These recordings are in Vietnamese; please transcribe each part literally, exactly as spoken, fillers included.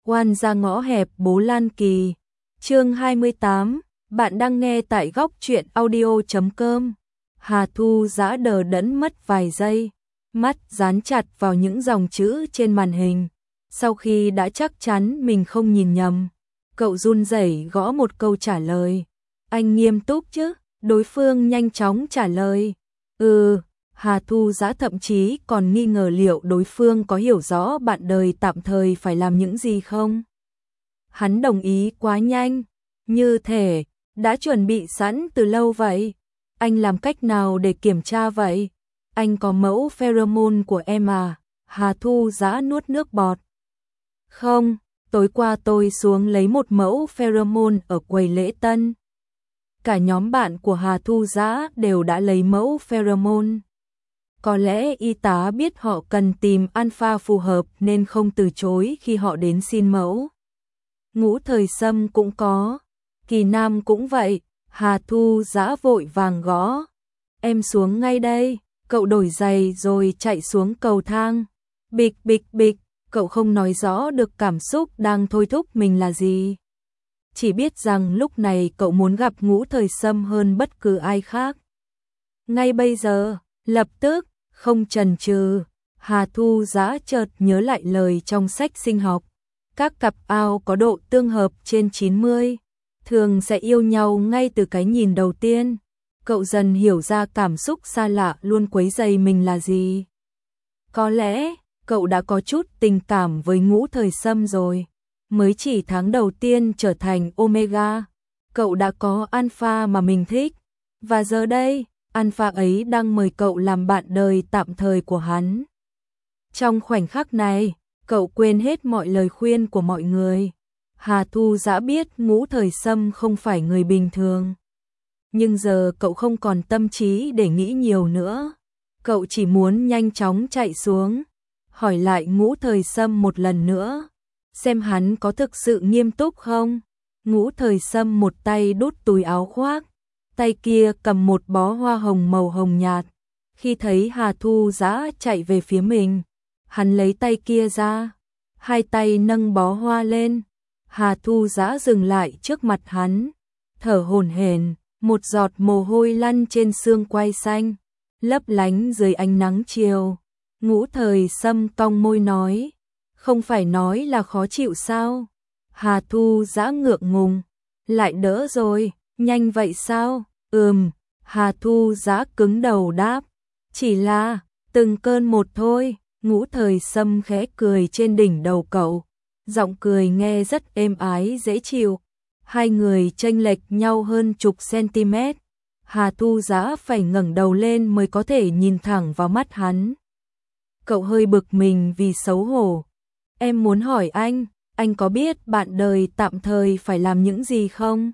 Oan ra ngõ hẹp Bố Lan Kỳ. Chương hai mươi tám, bạn đang nghe tại góc truyện audio chấm com. Hà Thu Dã đờ đẫn mất vài giây, mắt dán chặt vào những dòng chữ trên màn hình. Sau khi đã chắc chắn mình không nhìn nhầm, cậu run rẩy gõ một câu trả lời. Anh nghiêm túc chứ? Đối phương nhanh chóng trả lời. Ừ. Hà Thu Dã thậm chí còn nghi ngờ liệu đối phương có hiểu rõ bạn đời tạm thời phải làm những gì không. Hắn đồng ý quá nhanh, như thể đã chuẩn bị sẵn từ lâu vậy. Anh làm cách nào để kiểm tra vậy? Anh có mẫu pheromone của em à? Hà Thu Dã nuốt nước bọt. Không, tối qua tôi xuống lấy một mẫu pheromone ở quầy lễ tân. Cả nhóm bạn của Hà Thu Dã đều đã lấy mẫu pheromone. Có lẽ y tá biết họ cần tìm alpha phù hợp nên không từ chối khi họ đến xin mẫu. Ngũ Thời Sâm cũng có, Kỳ Nam cũng vậy. Hà Thu Dã vội vàng gõ. Em xuống ngay đây. Cậu đổi giày rồi chạy xuống cầu thang. Bịch bịch bịch, cậu không nói rõ được cảm xúc đang thôi thúc mình là gì. Chỉ biết rằng lúc này cậu muốn gặp Ngũ Thời Sâm hơn bất cứ ai khác. Ngay bây giờ, lập tức, không chần chừ, Hà Thu Dã chợt nhớ lại lời trong sách sinh học. Các cặp ao có độ tương hợp trên chín mươi, thường sẽ yêu nhau ngay từ cái nhìn đầu tiên. Cậu dần hiểu ra cảm xúc xa lạ luôn quấy rầy mình là gì. Có lẽ, cậu đã có chút tình cảm với Ngũ Thời Sâm rồi. Mới chỉ tháng đầu tiên trở thành Omega, cậu đã có Alpha mà mình thích. Và giờ đây, Alpha ấy đang mời cậu làm bạn đời tạm thời của hắn. Trong khoảnh khắc này, cậu quên hết mọi lời khuyên của mọi người. Hà Thu Dã biết Ngũ Thời Sâm không phải người bình thường. Nhưng giờ cậu không còn tâm trí để nghĩ nhiều nữa. Cậu chỉ muốn nhanh chóng chạy xuống, hỏi lại Ngũ Thời Sâm một lần nữa, xem hắn có thực sự nghiêm túc không. Ngũ Thời Sâm một tay đút túi áo khoác, tay kia cầm một bó hoa hồng màu hồng nhạt. Khi thấy Hà Thu Dã chạy về phía mình, hắn lấy tay kia ra, hai tay nâng bó hoa lên. Hà Thu Dã dừng lại trước mặt hắn, thở hổn hển, một giọt mồ hôi lăn trên xương quai xanh, lấp lánh dưới ánh nắng chiều. Ngũ Thời Sâm cong môi nói, không phải nói là khó chịu sao? Hà Thu Dã ngượng ngùng, lại đỡ rồi, nhanh vậy sao? Ừm, Hà Thu Dã cứng đầu đáp, chỉ là từng cơn một thôi. Ngũ Thời Sâm khẽ cười trên đỉnh đầu cậu, giọng cười nghe rất êm ái dễ chịu. Hai người chênh lệch nhau hơn chục cm. Hà Thu Dã phải ngẩng đầu lên mới có thể nhìn thẳng vào mắt hắn. Cậu hơi bực mình vì xấu hổ. Em muốn hỏi anh, anh có biết bạn đời tạm thời phải làm những gì không?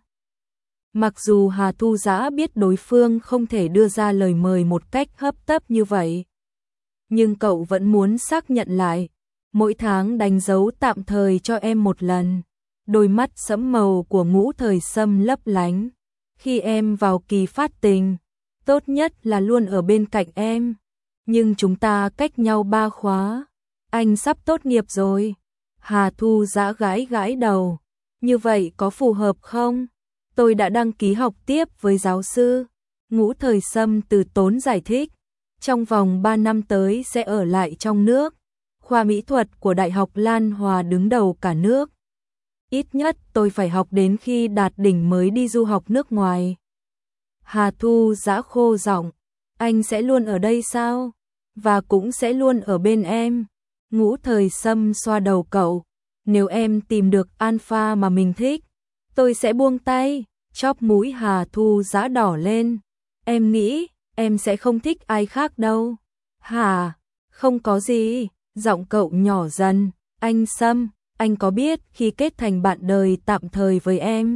Mặc dù Hà Thu Dã biết đối phương không thể đưa ra lời mời một cách hấp tấp như vậy, nhưng cậu vẫn muốn xác nhận lại. Mỗi tháng đánh dấu tạm thời cho em một lần. Đôi mắt sẫm màu của Ngũ Thời Sâm lấp lánh. Khi em vào kỳ phát tình, tốt nhất là luôn ở bên cạnh em. Nhưng chúng ta cách nhau ba khóa. Anh sắp tốt nghiệp rồi. Hà Thu Dã gãi gãi đầu. Như vậy có phù hợp không? Tôi đã đăng ký học tiếp với giáo sư. Ngũ Thời Sâm từ tốn giải thích. Trong vòng ba năm tới sẽ ở lại trong nước. Khoa mỹ thuật của Đại học Lan Hòa đứng đầu cả nước. Ít nhất tôi phải học đến khi đạt đỉnh mới đi du học nước ngoài. Hà Thu Dã khô giọng, anh sẽ luôn ở đây sao? Và cũng sẽ luôn ở bên em. Ngũ Thời Sâm xoa đầu cậu, nếu em tìm được alpha mà mình thích, tôi sẽ buông tay. Chóp mũi Hà Thu Dã đỏ lên. Em nghĩ em sẽ không thích ai khác đâu. Hà, không có gì. Giọng cậu nhỏ dần. Anh Sâm, anh có biết khi kết thành bạn đời tạm thời với em,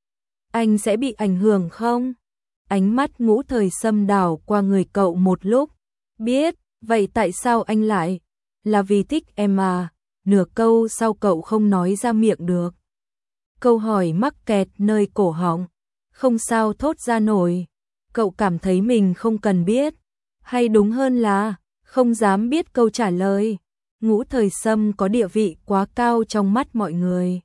anh sẽ bị ảnh hưởng không? Ánh mắt Ngũ Thời Sâm đảo qua người cậu một lúc. Biết, vậy tại sao anh lại? Là vì thích em à? Nửa câu sau cậu không nói ra miệng được. Câu hỏi mắc kẹt nơi cổ họng, không sao thốt ra nổi. Cậu cảm thấy mình không cần biết, hay đúng hơn là không dám biết câu trả lời. Ngũ Thời Sâm có địa vị quá cao trong mắt mọi người.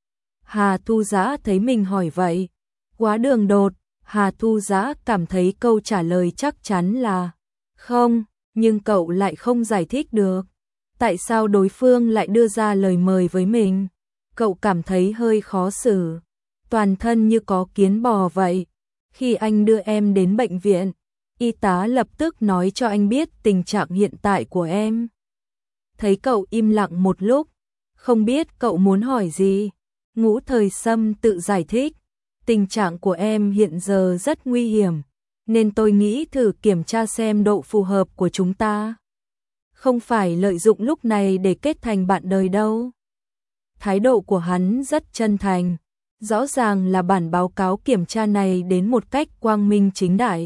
Hà Thu Dã thấy mình hỏi vậy, quá đường đột, Hà Thu Dã cảm thấy câu trả lời chắc chắn là không, nhưng cậu lại không giải thích được. Tại sao đối phương lại đưa ra lời mời với mình? Cậu cảm thấy hơi khó xử, toàn thân như có kiến bò vậy. Khi anh đưa em đến bệnh viện, y tá lập tức nói cho anh biết tình trạng hiện tại của em. Thấy cậu im lặng một lúc, không biết cậu muốn hỏi gì. Ngũ Thời Sâm tự giải thích, tình trạng của em hiện giờ rất nguy hiểm, nên tôi nghĩ thử kiểm tra xem độ phù hợp của chúng ta. Không phải lợi dụng lúc này để kết thành bạn đời đâu. Thái độ của hắn rất chân thành, rõ ràng là bản báo cáo kiểm tra này đến một cách quang minh chính đại.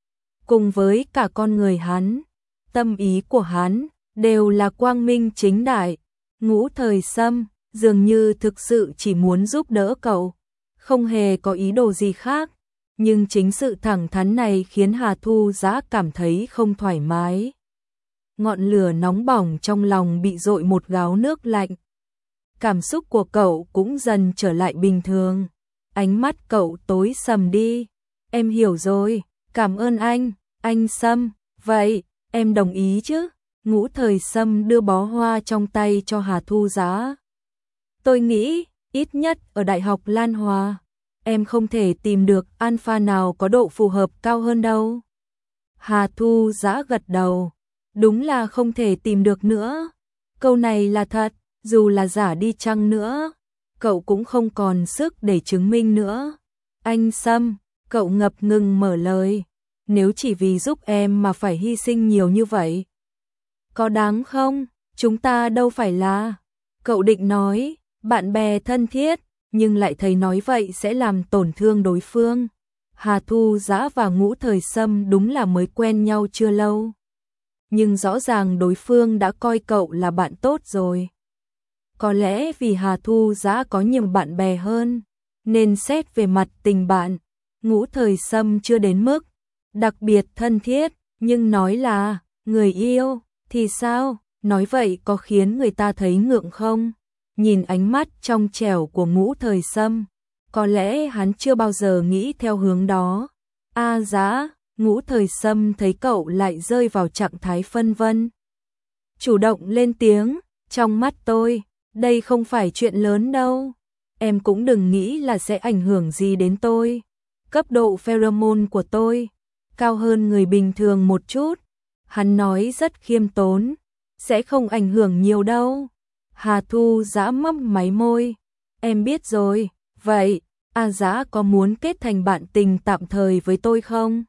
Cùng với cả con người hắn, tâm ý của hắn đều là quang minh chính đại. Ngũ Thời Sâm dường như thực sự chỉ muốn giúp đỡ cậu, không hề có ý đồ gì khác, nhưng chính sự thẳng thắn này khiến Hà Thu Dã cảm thấy không thoải mái. Ngọn lửa nóng bỏng trong lòng bị dội một gáo nước lạnh. Cảm xúc của cậu cũng dần trở lại bình thường. Ánh mắt cậu tối sầm đi. Em hiểu rồi, cảm ơn anh, anh Sâm. Vậy, em đồng ý chứ? Ngũ Thời Sâm đưa bó hoa trong tay cho Hà Thu Dã. Tôi nghĩ, ít nhất ở Đại học Lan Hòa, em không thể tìm được alpha nào có độ phù hợp cao hơn đâu. Hà Thu Dã gật đầu. Đúng là không thể tìm được nữa. Câu này là thật, dù là giả đi chăng nữa, cậu cũng không còn sức để chứng minh nữa. Anh Sâm, cậu ngập ngừng mở lời, nếu chỉ vì giúp em mà phải hy sinh nhiều như vậy, có đáng không? Chúng ta đâu phải là... Cậu định nói, bạn bè thân thiết, nhưng lại thấy nói vậy sẽ làm tổn thương đối phương. Hà Thu Dã và Ngũ Thời Sâm đúng là mới quen nhau chưa lâu, nhưng rõ ràng đối phương đã coi cậu là bạn tốt rồi. Có lẽ vì Hà Thu Dã có nhiều bạn bè hơn, nên xét về mặt tình bạn, Ngũ Thời Sâm chưa đến mức đặc biệt thân thiết, nhưng nói là người yêu thì sao? Nói vậy có khiến người ta thấy ngượng không? Nhìn ánh mắt trong trẻo của Ngũ Thời Sâm, có lẽ hắn chưa bao giờ nghĩ theo hướng đó. A Dã, Ngũ Thời Sâm thấy cậu lại rơi vào trạng thái phân vân, chủ động lên tiếng, trong mắt tôi, đây không phải chuyện lớn đâu. Em cũng đừng nghĩ là sẽ ảnh hưởng gì đến tôi. Cấp độ pheromone của tôi cao hơn người bình thường một chút. Hắn nói rất khiêm tốn, sẽ không ảnh hưởng nhiều đâu. Hà Thu Dã mấp máy môi, em biết rồi. Vậy, A Dã có muốn kết thành bạn tình tạm thời với tôi không?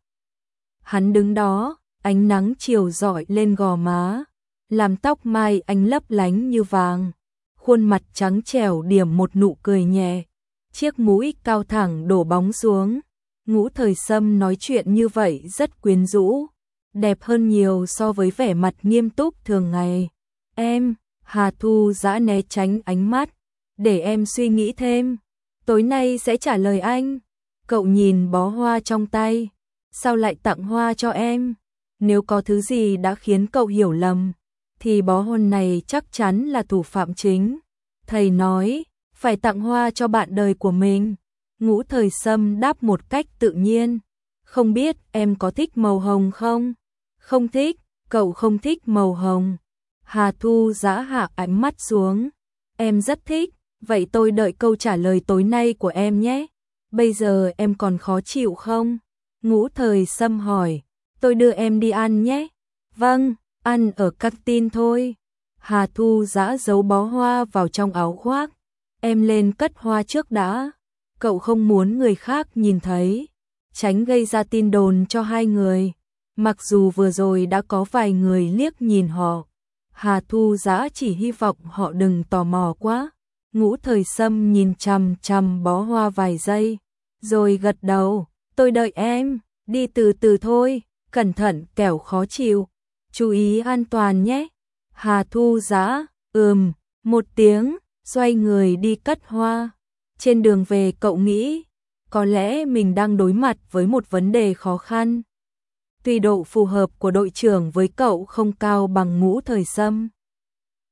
Hắn đứng đó, ánh nắng chiều rọi lên gò má, làm tóc mai anh lấp lánh như vàng. Khuôn mặt trắng trẻo điểm một nụ cười nhẹ, chiếc mũi cao thẳng đổ bóng xuống. Ngũ Thời Sâm nói chuyện như vậy rất quyến rũ, đẹp hơn nhiều so với vẻ mặt nghiêm túc thường ngày. Em, Hà Thu Dã né tránh ánh mắt, để em suy nghĩ thêm, tối nay sẽ trả lời anh. Cậu nhìn bó hoa trong tay, sao lại tặng hoa cho em? Nếu có thứ gì đã khiến cậu hiểu lầm, thì bó hoa này chắc chắn là thủ phạm chính. Thầy nói, phải tặng hoa cho bạn đời của mình. Ngũ Thời Sâm đáp một cách tự nhiên, không biết em có thích màu hồng không? Không thích, cậu không thích màu hồng. Hà Thu Dã hạ ánh mắt xuống, em rất thích, vậy tôi đợi câu trả lời tối nay của em nhé. Bây giờ em còn khó chịu không? Ngũ Thời Sâm hỏi, tôi đưa em đi ăn nhé. Vâng, ăn ở canteen thôi. Hà Thu Dã giấu bó hoa vào trong áo khoác, em lên cất hoa trước đã. Cậu không muốn người khác nhìn thấy, tránh gây ra tin đồn cho hai người. Mặc dù vừa rồi đã có vài người liếc nhìn họ, Hà Thu Dã chỉ hy vọng họ đừng tò mò quá. Ngũ Thời Sâm nhìn chằm chằm bó hoa vài giây, rồi gật đầu, tôi đợi em, đi từ từ thôi, cẩn thận kẻo khó chịu, chú ý an toàn nhé. Hà Thu Dã, ừm, một tiếng, xoay người đi cất hoa. Trên đường về cậu nghĩ, có lẽ mình đang đối mặt với một vấn đề khó khăn. Tuy độ phù hợp của đội trưởng với cậu không cao bằng Ngũ Thời Sâm,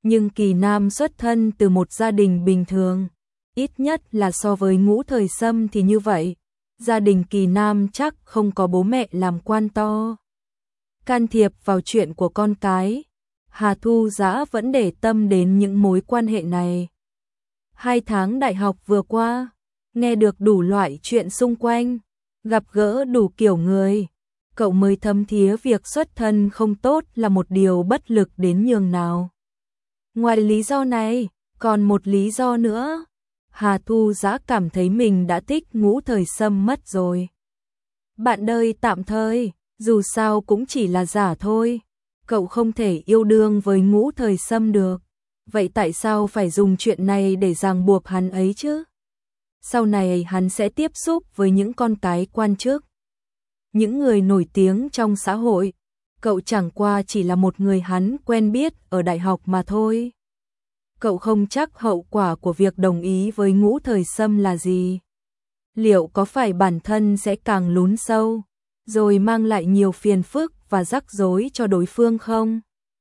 Nhưng Kỳ Nam xuất thân từ một gia đình bình thường, ít nhất là so với Ngũ Thời Sâm thì như vậy. Gia đình Kỳ Nam chắc không có bố mẹ làm quan to. Can thiệp vào chuyện của con cái, Hà Thu Dã vẫn để tâm đến những mối quan hệ này. Hai tháng đại học vừa qua, nghe được đủ loại chuyện xung quanh, gặp gỡ đủ kiểu người, cậu mới thấm thía việc xuất thân không tốt là một điều bất lực đến nhường nào. Ngoài lý do này, còn một lý do nữa. Hà Thu Dã cảm thấy mình đã thích Ngũ Thời Sâm mất rồi. Bạn đời tạm thời, dù sao cũng chỉ là giả thôi. Cậu không thể yêu đương với Ngũ Thời Sâm được. Vậy tại sao phải dùng chuyện này để ràng buộc hắn ấy chứ? Sau này hắn sẽ tiếp xúc với những con cái quan chức, những người nổi tiếng trong xã hội. Cậu chẳng qua chỉ là một người hắn quen biết ở đại học mà thôi. Cậu không chắc hậu quả của việc đồng ý với Ngũ Thời Sâm là gì. Liệu có phải bản thân sẽ càng lún sâu, rồi mang lại nhiều phiền phức và rắc rối cho đối phương không?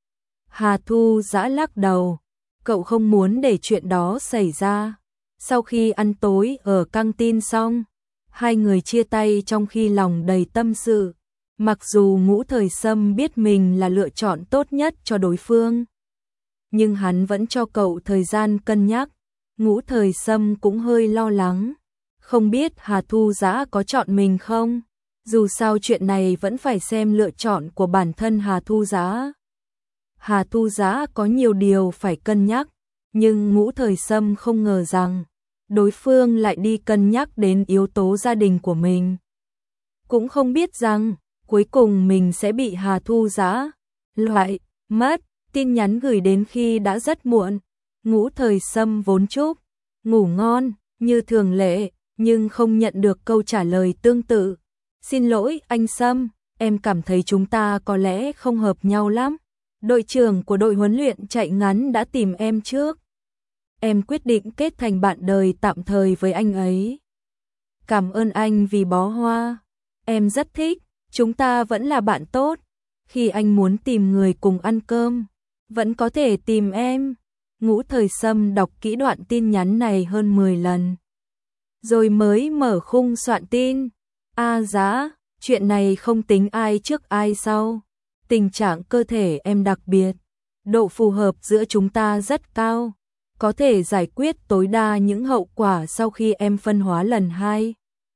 Hà Thu Dã lắc đầu, cậu không muốn để chuyện đó xảy ra. Sau khi ăn tối ở căng tin xong, hai người chia tay trong khi lòng đầy tâm sự. Mặc dù Ngũ Thời Sâm biết mình là lựa chọn tốt nhất cho đối phương, nhưng hắn vẫn cho cậu thời gian cân nhắc. Ngũ Thời Sâm cũng hơi lo lắng, không biết Hà Thu Dã có chọn mình không? Dù sao chuyện này vẫn phải xem lựa chọn của bản thân Hà Thu Dã. Hà Thu Dã có nhiều điều phải cân nhắc, nhưng Ngũ Thời Sâm không ngờ rằng đối phương lại đi cân nhắc đến yếu tố gia đình của mình. Cũng không biết rằng cuối cùng mình sẽ bị Hà Thu Dã loại mất. Tin nhắn gửi đến khi đã rất muộn. Ngũ Thời Sâm vốn chúc ngủ ngon như thường lệ, nhưng không nhận được câu trả lời tương tự. Xin lỗi anh Sâm, em cảm thấy chúng ta có lẽ không hợp nhau lắm. Đội trưởng của đội huấn luyện chạy ngắn đã tìm em trước. Em quyết định kết thành bạn đời tạm thời với anh ấy. Cảm ơn anh vì bó hoa. Em rất thích, chúng ta vẫn là bạn tốt. Khi anh muốn tìm người cùng ăn cơm, vẫn có thể tìm em. Ngũ Thời Sâm đọc kỹ đoạn tin nhắn này hơn mười lần, rồi mới mở khung soạn tin. A Dã, chuyện này không tính ai trước ai sau. Tình trạng cơ thể em đặc biệt, độ phù hợp giữa chúng ta rất cao, có thể giải quyết tối đa những hậu quả sau khi em phân hóa lần hai.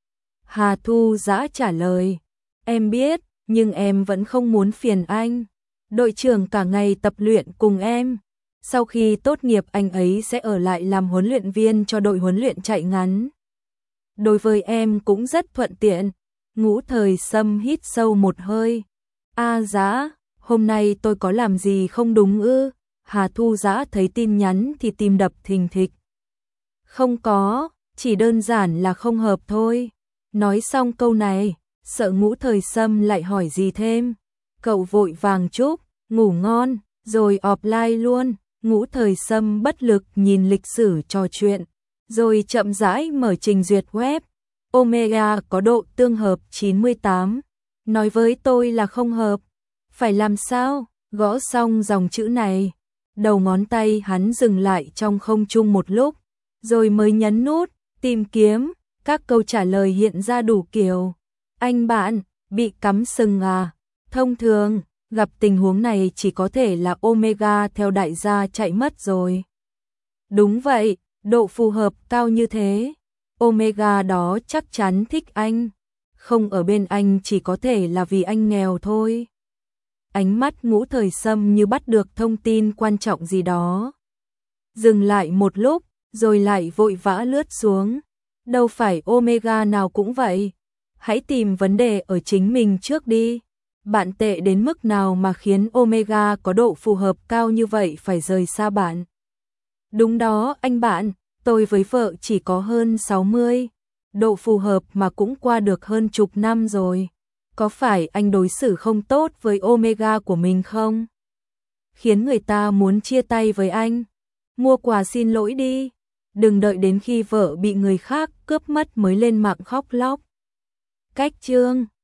Hà Thu Dã trả lời, em biết, nhưng em vẫn không muốn phiền anh. Đội trưởng cả ngày tập luyện cùng em. Sau khi tốt nghiệp anh ấy sẽ ở lại làm huấn luyện viên cho đội huấn luyện chạy ngắn. Đối với em cũng rất thuận tiện. Ngũ Thời Sâm hít sâu một hơi. A Dã, hôm nay tôi có làm gì không đúng ư? Hà Thu Dã thấy tin nhắn thì tim đập thình thịch. Không có, chỉ đơn giản là không hợp thôi. Nói xong câu này, sợ Ngũ Thời Sâm lại hỏi gì thêm. Cậu vội vàng chúc ngủ ngon, rồi offline luôn. Ngũ Thời Sâm bất lực nhìn lịch sử trò chuyện, rồi chậm rãi mở trình duyệt web. Omega có độ tương hợp chín mươi tám. Nói với tôi là không hợp. Phải làm sao? Gõ xong dòng chữ này, đầu ngón tay hắn dừng lại trong không trung một lúc, rồi mới nhấn nút tìm kiếm. Các câu trả lời hiện ra đủ kiểu. Anh bạn, bị cắm sừng à? Thông thường, gặp tình huống này chỉ có thể là Omega theo đại gia chạy mất rồi. Đúng vậy, độ phù hợp cao như thế. Omega đó chắc chắn thích anh. Không ở bên anh chỉ có thể là vì anh nghèo thôi. Ánh mắt Ngũ Thời Sâm như bắt được thông tin quan trọng gì đó. Dừng lại một lúc, rồi lại vội vã lướt xuống. Đâu phải Omega nào cũng vậy. Hãy tìm vấn đề ở chính mình trước đi. Bạn tệ đến mức nào mà khiến Omega có độ phù hợp cao như vậy phải rời xa bạn? Đúng đó anh bạn, tôi với vợ chỉ có hơn sáu mươi. Độ phù hợp mà cũng qua được hơn chục năm rồi. Có phải anh đối xử không tốt với Omega của mình không? Khiến người ta muốn chia tay với anh. Mua quà xin lỗi đi. Đừng đợi đến khi vợ bị người khác cướp mất mới lên mạng khóc lóc. Cách chương